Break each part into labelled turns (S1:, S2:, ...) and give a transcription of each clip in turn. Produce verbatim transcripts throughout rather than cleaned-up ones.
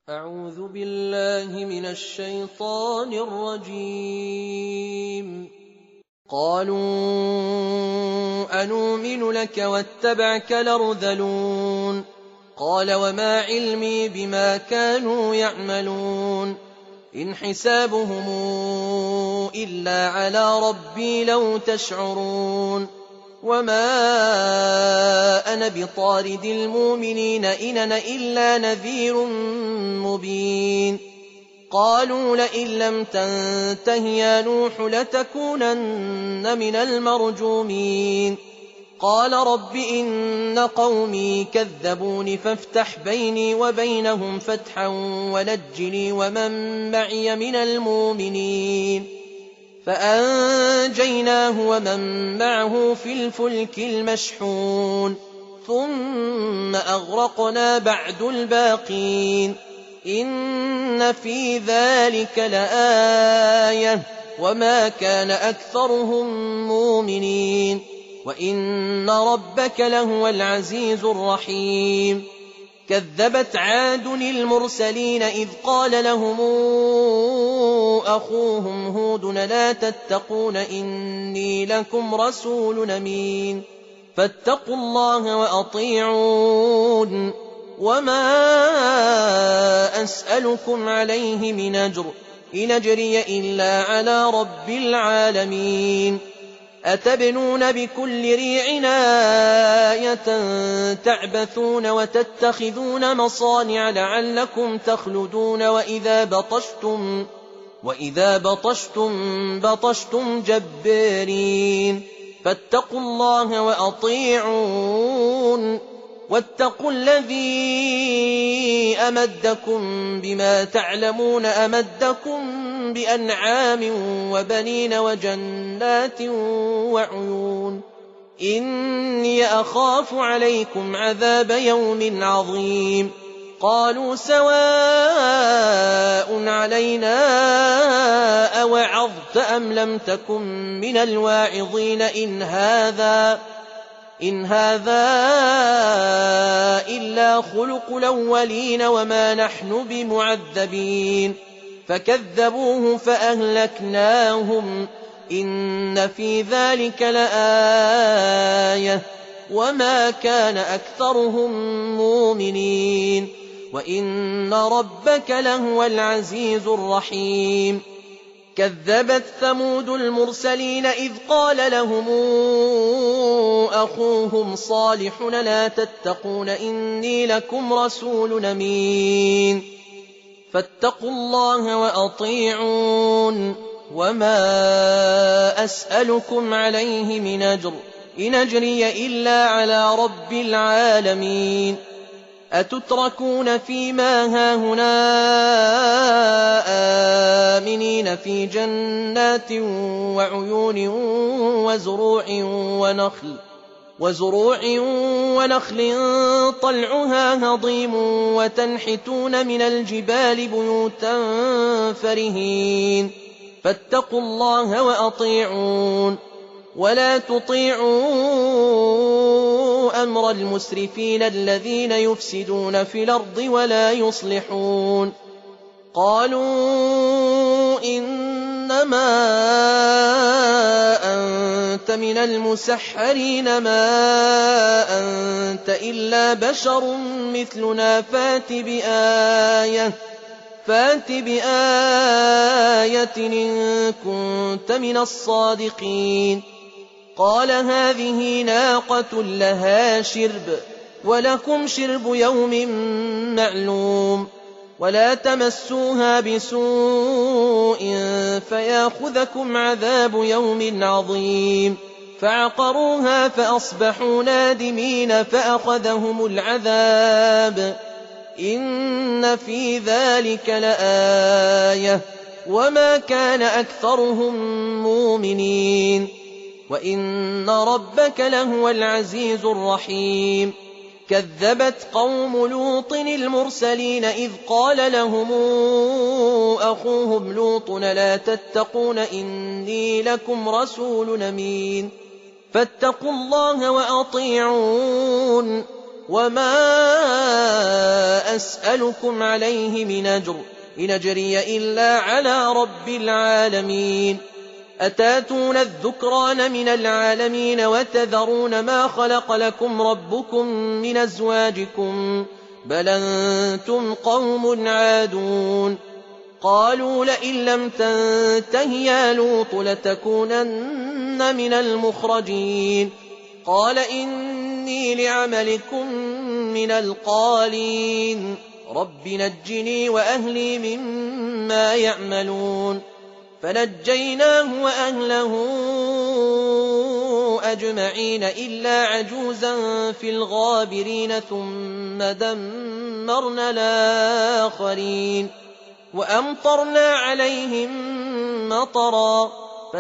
S1: أعوذ بالله من الشيطان الرجيم. قالوا أنؤمن لك واتبعك الأرذلون. قال وما علمي بما كانوا يعملون إن حسابهم إلا على ربي لو تشعرون وما أنا بطارد المؤمنين إن أنا إلا نذير مبين. قالوا لئن لم تنته يا نوح لتكونن من المرجومين. قال رب إن قومي كذبون فافتح بيني وبينهم فتحا ونجني ومن معي من المؤمنين. فأنجيناه ومن معه في الفلك المشحون ثم أغرقنا بعد الباقين. إن في ذلك لآية وما كان أكثرهم مؤمنين وإن ربك لهو العزيز الرحيم. كذبت عاد المرسلين إذ قال لهم أخوهم هود لا تتقون إني لكم رسول أمين فاتقوا الله وأطيعون وما أسألكم عليه من أجر إن أجري إلا على رب العالمين. أتبنون بكل ريع آية تعبثون وتتخذون مصانع لعلكم تخلدون وإذا بطشتم وإذا بطشتم بطشتم جبارين فاتقوا الله وأطيعون واتقوا الذي أمدكم بما تعلمون أمدكم بأنعام وبنين وجنات وعيون. إني أخاف عليكم عذاب يوم عظيم. قالوا سواء علينا أوعظت أم لم تكن من الواعظين إن هذا إن هذا إلا خلق الأولين وما نحن بمعذبين. فكذبوه فأهلكناهم إن في ذلك لآية وما كان أكثرهم مؤمنين وإن ربك لهو العزيز الرحيم. كذبت ثمود المرسلين إذ قال لهم أخوهم صالح لا تتقون إني لكم رسول أمين فاتقوا الله وأطيعون وما أسألكم عليه من أجر إن أجري إلا على رب العالمين. أتتركون فيما هاهنا آمنين في جنات وعيون وزروع ونخل وزروع ونخل طلعها هضيم وتنحتون من الجبال بيوتا فرهين فاتقوا الله وأطيعون ولا تطيعوا أمر المسرفين الذين يفسدون في الأرض ولا يصلحون. قالوا إنما أنت من المسحرين ما أنت إلا بشر مثلنا فات بآية فات بآية إن كنت من الصادقين. قال هذه ناقة لها شرب ولكم شرب يوم معلوم ولا تمسوها بسوء فياخذكم عذاب يوم عظيم. فعقروها فأصبحوا نادمين فأخذهم العذاب إن في ذلك لآية وما كان أكثرهم مؤمنين وإن ربك لهو العزيز الرحيم. كذبت قوم لوط المرسلين إذ قال لهم أخوهم لوط لا تتقون إني لكم رسول أمين فاتقوا الله وأطيعون وما أسألكم عليه من أجر إن أجري إلا على رب العالمين أتاتون الذكران من العالمين وتذرون ما خلق لكم ربكم من أزواجكم بل أنتم قوم عادون قالوا لئن لم تنته يا لوط لتكونن من المخرجين قال إني لعملكم من القالين رب نجني وأهلي مما يعملون فنجيناه وأهله أجمعين إلا عجوزا في الغابرين ثم دمرنا الآخرين وأمطرنا عليهم مطرا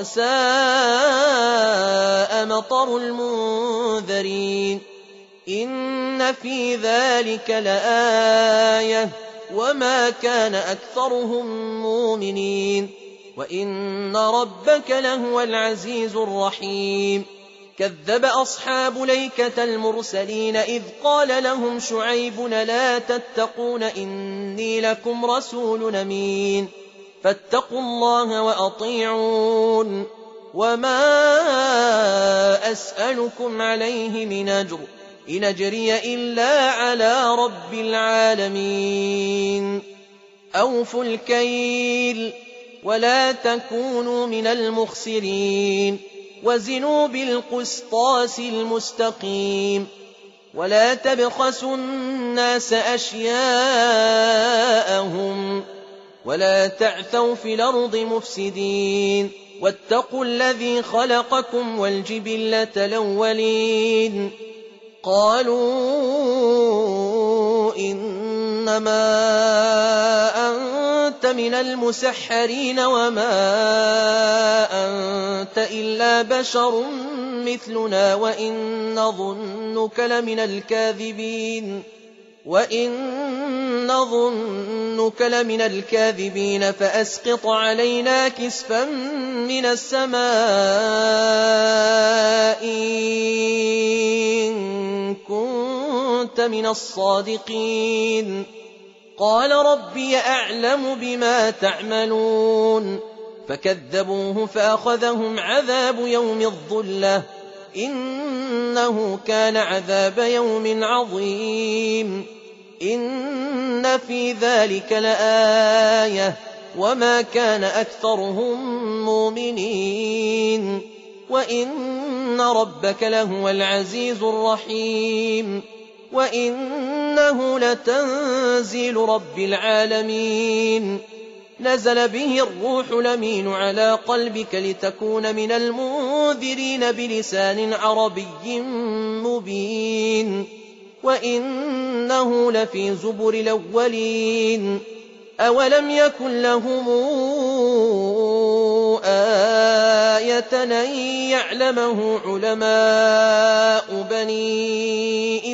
S1: فساء مطر المنذرين إن في ذلك لآية وما كان أكثرهم مؤمنين وإن ربك لهو العزيز الرحيم كذب أصحاب ليكة المرسلين إذ قال لهم شعيب لا تتقون إني لكم رسول أمين فاتقوا الله وأطيعون وما أسألكم عليه من أجر إن أجري إلا على رب العالمين أوفوا الكيل ولا تكونوا من المخسرين وزنوا بالقسطاس المستقيم ولا تبخسوا الناس أشياءهم ولا تعثوا في الأرض مفسدين واتقوا الذي خلقكم والجبلة الأولين قالوا إنما أنت من المسحرين وما أنت إلا بشر مثلنا وإن نظنك لمن الكاذبين وإن نظنك لمن الكاذبين فأسقط علينا كسفا من السماء إن كنت من الصادقين قال ربي أعلم بما تعملون فكذبوه فأخذهم عذاب يوم الظلة إنه كان عذاب يوم عظيم إن في ذلك لآية وما كان أكثرهم مؤمنين وإن ربك لهو العزيز الرحيم وإنه لتنزيل رب العالمين نزل به الروح الأمين على قلبك لتكون من المنذرين بلسان عربي مبين وإنه لفي زبر الأولين أولم يكن لهم آية أن يعلمه علماء بني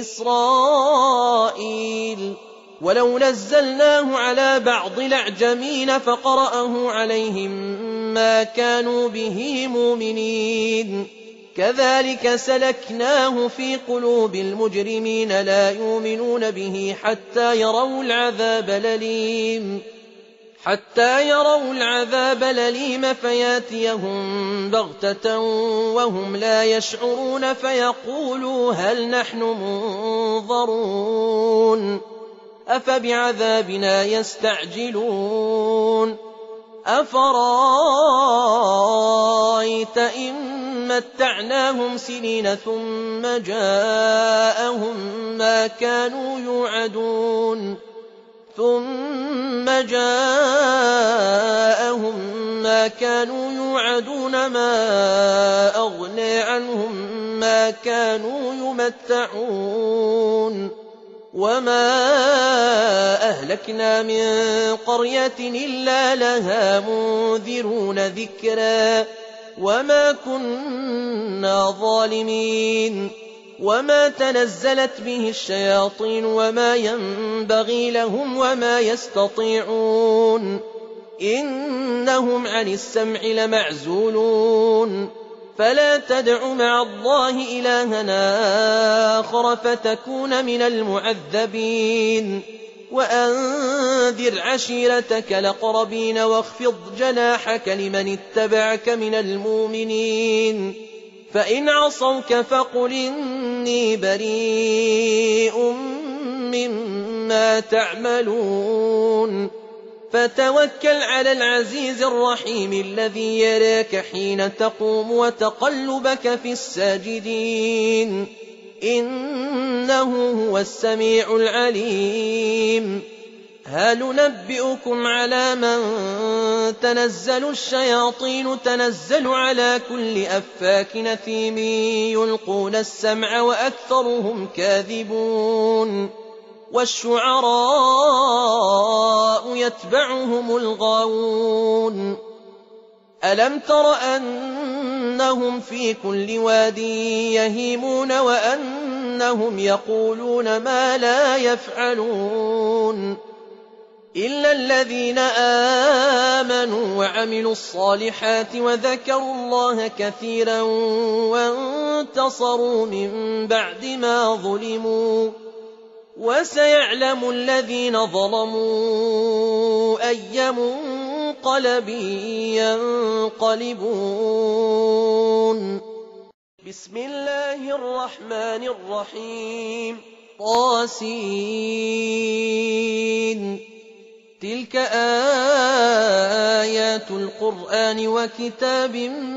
S1: إسرائيل ولو نزلناه على بعض الأعجمين فقرأه عليهم ما كانوا به مؤمنين كذلك سلكناه في قلوب المجرمين لا يؤمنون به حتى يروا العذاب الأليم حتى يروا العذاب الأليم فياتيهم بغتة وهم لا يشعرون فيقولوا هل نحن منظرون أفبعذابنا يستعجلون أفرأيت إن متعناهم سنين ثم جاءهم ما كانوا يوعدون ثم جاءهم ما كانوا يوعدون ما أغنى عنهم ما كانوا يمتعون وما أهلكنا من قرية إلا لها منذرون ذكرا وما كنا ظالمين وما تنزلت به الشياطين وما ينبغي لهم وما يستطيعون إنهم عن السمع لمعزولون فلا تدع مع الله إلهنا آخر فتكون من المعذبين وأنذر عشيرتك الأقربين واخفض جناحك لمن اتبعك من المؤمنين فإن عصوك فقل إني بريء مما تعملون فتوكل على العزيز الرحيم الذي يراك حين تقوم وتقلبك في الساجدين إنه هو السميع العليم هل ننبئكم على من تنزل الشياطين تنزل على كل أفاك نثيم يلقون السمع وأكثرهم كاذبون والشعراء يتبعهم الغاوون ألم تر أنهم في كل واد يهيمون وأنهم يقولون ما لا يفعلون إلا الذين آمنوا وعملوا الصالحات وذكروا الله كثيرا وانتصروا من بعد ما ظلموا وسيعلم الذين ظلموا أي منقلب ينقلبون بسم الله الرحمن الرحيم طاسين تلك آيات القرآن وكتاب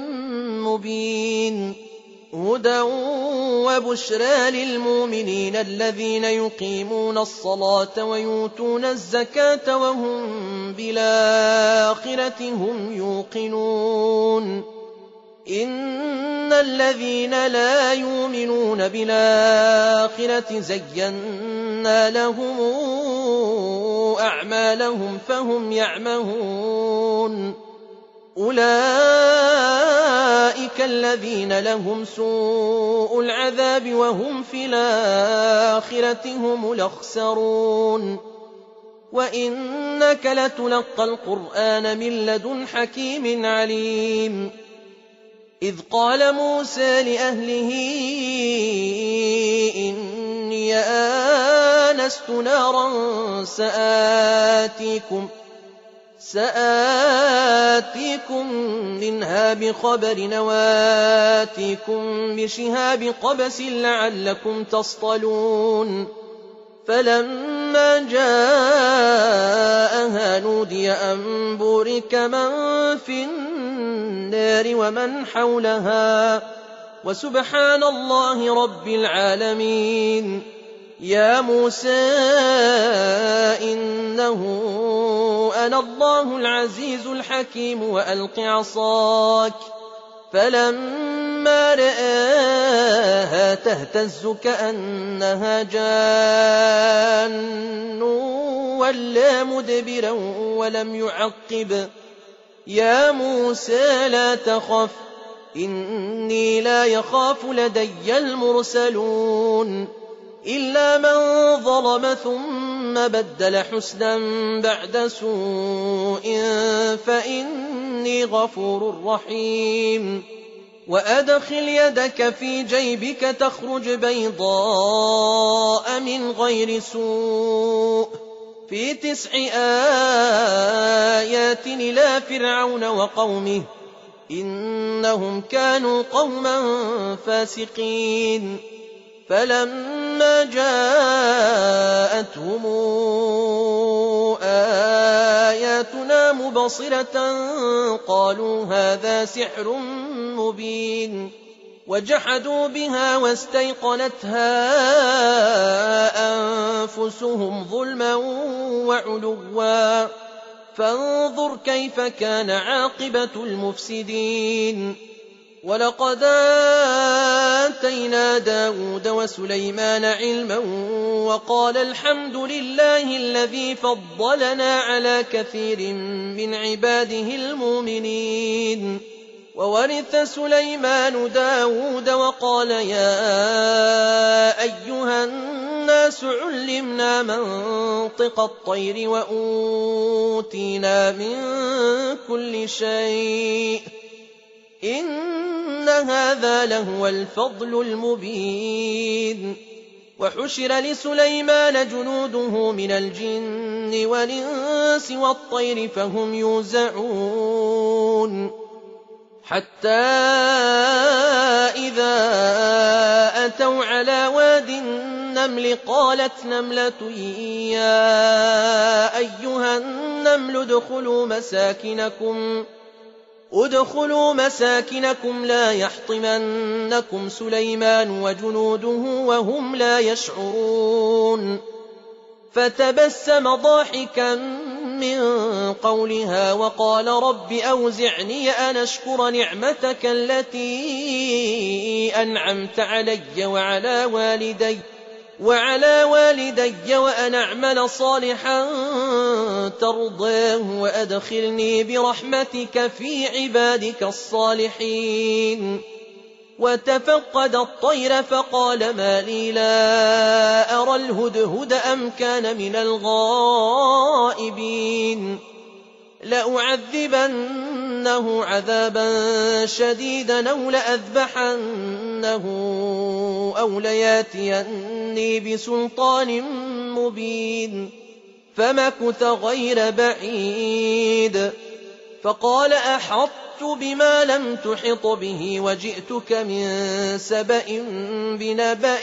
S1: مبين هدى وبشرى للمؤمنين الذين يقيمون الصلاة ويؤتون الزكاة وهم بالآخرة هم يوقنون إن الذين لا يؤمنون بالآخرة زينا لهم أعمالهم فهم يعمهون أولئك الذين لهم سوء العذاب وهم في الآخرة هم الأخسرون وإنك لتلقى القرآن من لدن حكيم عليم إذ قال موسى لأهله إني آنست نارا سآتيكم سآتيكم منها بخبر وآتيكم بشهاب قبس لعلكم تصطلون فلما جاءها نودي أن بورك من في النار ومن حولها وسبحان الله رب العالمين يا موسى إنه أنا الله العزيز الحكيم وألق عصاك فلما رآها تهتز كأنها جان ولا مدبرا ولم يعقب يا موسى لا تخف إني لا يخاف لدي المرسلون إلا من ظلم ثم بدل حسنا بعد سوء فإني غفور رحيم وأدخل يدك في جيبك تخرج بيضاء من غير سوء في تسع آيات إلى فرعون وقومه إنهم كانوا قوما فاسقين فلما جاءتهم آياتنا مبصرة قالوا هذا سحر مبين وجحدوا بها واستيقنتها أنفسهم ظلما وعلوا فانظر كيف كان عاقبة المفسدين ولقد آتينا داود وسليمان علما وقال الحمد لله الذي فضلنا على كثير من عباده المؤمنين وورث سليمان داود وقال يا أيها الناس علمنا منطق الطير وأوتينا من كل شيء إن إن هذا لهو الفضل المبين وحشر لسليمان جنوده من الجن والإنس والطير فهم يوزعون حتى إذا أتوا على واد النمل قالت نملة يا أيها النمل ادخلوا مساكنكم ادخلوا مساكنكم لا يحطمنكم سليمان وجنوده وهم لا يشعرون فتبسم ضاحكا من قولها وقال رب أوزعني أن أشكر نعمتك التي أنعمت علي وعلى والدي وعلى والدي وأن أعمل صالحا ترضاه وأدخلني برحمتك في عبادك الصالحين وتفقد الطير فقال ما لي لا أرى الهدهد أم كان من الغائبين لأعذبنه عذابا شديدا أو لأذبحنه أو لياتيني بسلطان مبين فمكث غير بعيد فقال أحطت بما لم تحط به وجئتك من سبأ بنبأ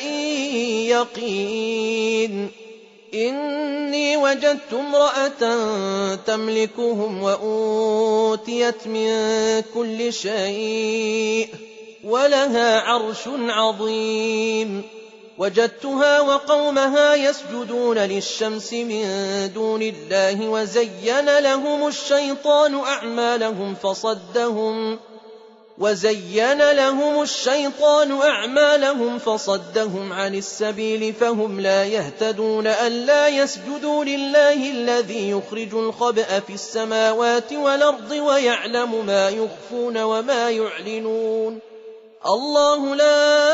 S1: يقين إني وجدت امرأة تملكهم وأوتيت من كل شيء ولها عرش عظيم وجدتها وقومها يسجدون للشمس من دون الله وزين لهم الشيطان أعمالهم فصدهم وزين لهم الشيطان أعمالهم فصدهم عن السبيل فهم لا يهتدون ألا يسجدوا لله الذي يخرج الخبأ في السماوات والأرض ويعلم ما يخفون وما يعلنون الله لا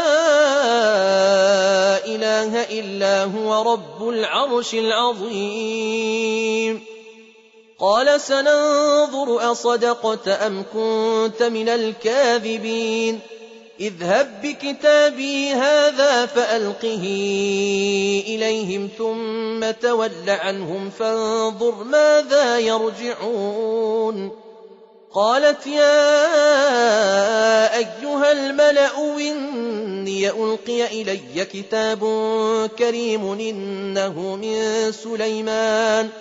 S1: إله إلا هو رب العرش العظيم قال سننظر أصدقت أم كنت من الكاذبين اذهب بكتابي هذا فألقه إليهم ثم تول عنهم فانظر ماذا يرجعون قالت يا أيها الملأ إني ألقي إلي كتاب كريم إنه من سليمان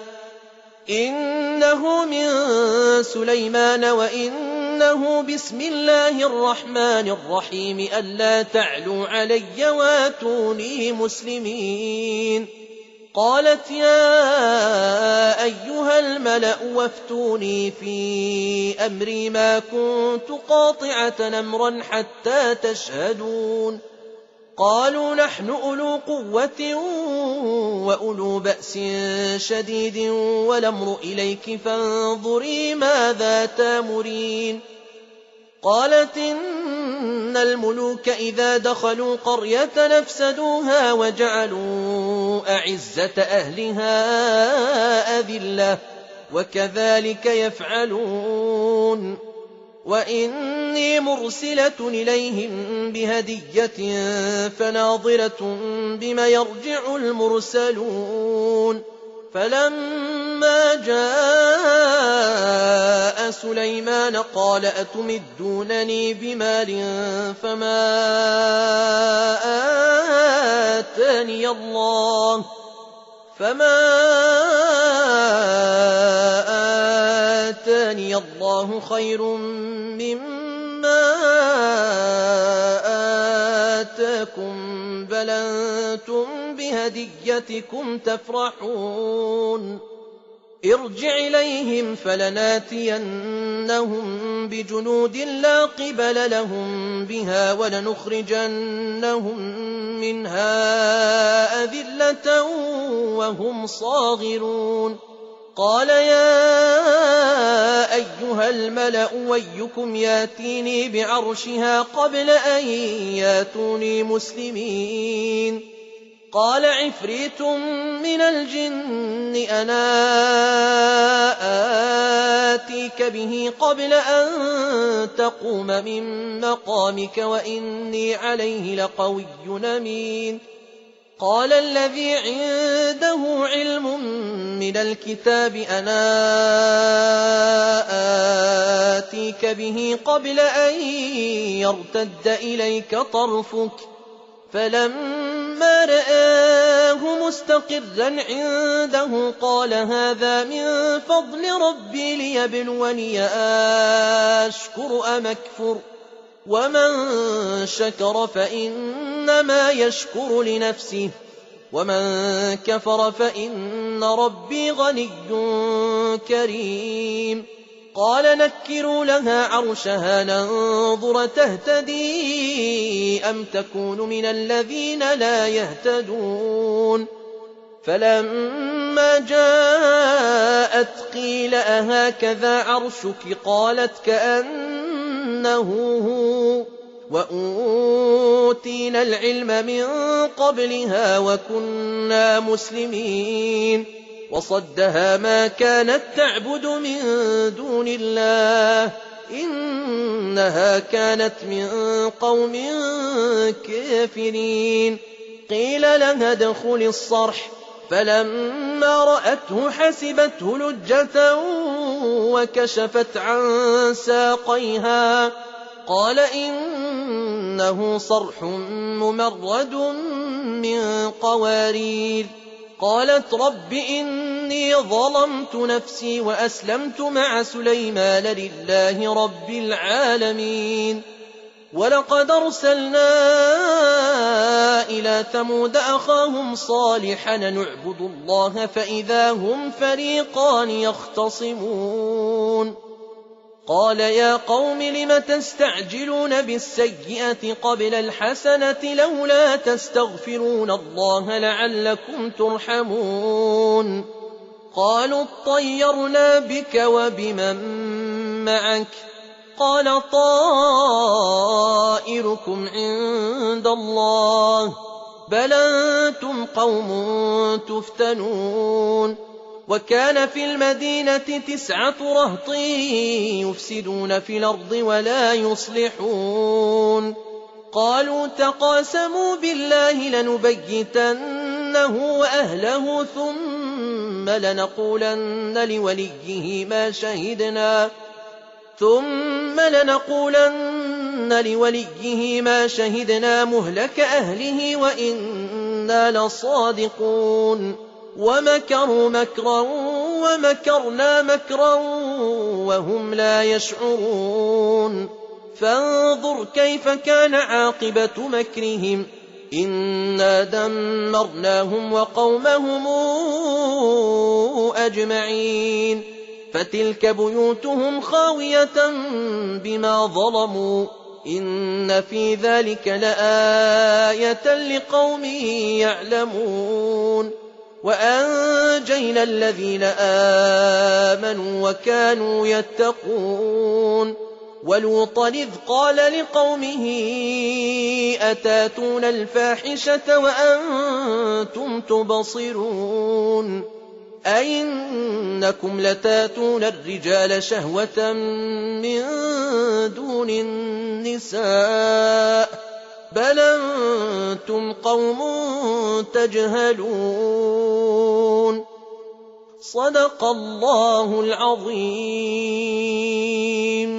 S1: إنه من سليمان وإنه بسم الله الرحمن الرحيم ألا تعلوا علي واتوني مسلمين قالت يا أيها الملأ وافتوني في أمري ما كنت قاطعة أمرا حتى تشهدون قالوا نحن أولو قوة وأولو بأس شديد والأمر إليك فانظري ماذا تامرين قالت إن الملوك إذا دخلوا قرية نفسدوها وجعلوا أعزة أهلها أذلة وكذلك يفعلون وإني مرسلة إليهم بهدية فناظرة بما يرجع المرسلون فلما جاء سليمان قال أتمدونني بمال فما آتاني الله فما آتاني الله خير مما آتاكم بل أنتم بهديتكم تفرحون ارجع إليهم فلناتينهم بجنود لا قبل لهم بها ولنخرجنهم منها أذلة وهم صاغرون قال يا أيها الملأ ويكم ياتيني بعرشها قبل أن ياتوني مسلمين قال عفريت من الجن أنا آتيك به قبل أن تقوم من مقامك وإني عليه لقوي أمين. قال الذي عنده علم من الكتاب أنا آتيك به قبل أن يرتد إليك طرفك فلما رآه مستقرا عنده قال هذا من فضل ربي ليبلوني أشكر أم أكفر ومن شكر فإنما يشكر لنفسه ومن كفر فإن ربي غني كريم. قال نكروا لها عرشها ننظر تهتدي أم تكون من الذين لا يهتدون. فلما جاءت قيل أهكذا عرشك قالت كأنه هو وأوتينا العلم من قبلها وكنا مسلمين. وصدها ما كانت تعبد من دون الله إنها كانت من قوم كافرين. قيل لها ادخل الصرح فلما رأته حسبته لجة وكشفت عن ساقيها قال إنه صرح ممرد من قوارير. قالت رب إني ظلمت نفسي وأسلمت مع سليمان لله رب العالمين. ولقد أرسلنا إلى ثمود أخاهم صالحا نعبد الله فإذا هم فريقان يختصمون. قال يا قوم لم تستعجلون بالسيئة قبل الحسنة لولا تستغفرون الله لعلكم ترحمون. قالوا اطيرنا بك وبمن معك قال طائركم عند الله بل أنتم قوم تفتنون. وكان في المدينة تسعة رهط يفسدون في الأرض ولا يصلحون. قالوا تقاسموا بالله لنبيتنه وأهله ثم لنقولن لوليه ما شهدنا ثم لنقولن لوليه ما شهدنا مهلك أهله وإنا لصادقون. ومكروا مكرا ومكرنا مكرا وهم لا يشعرون. فانظر كيف كان عاقبة مكرهم إنا دمرناهم وقومهم أجمعين. فتلك بيوتهم خاوية بما ظلموا إن في ذلك لآية لقوم يعلمون. وأنجينا الذين آمنوا وكانوا يتقون. ولوطا إذ قال لقومه أتاتون الفاحشة وأنتم تبصرون أئنكم لتاتون الرجال شهوة من دون النساء بل أنتم قوم تجهلون. صدق الله العظيم.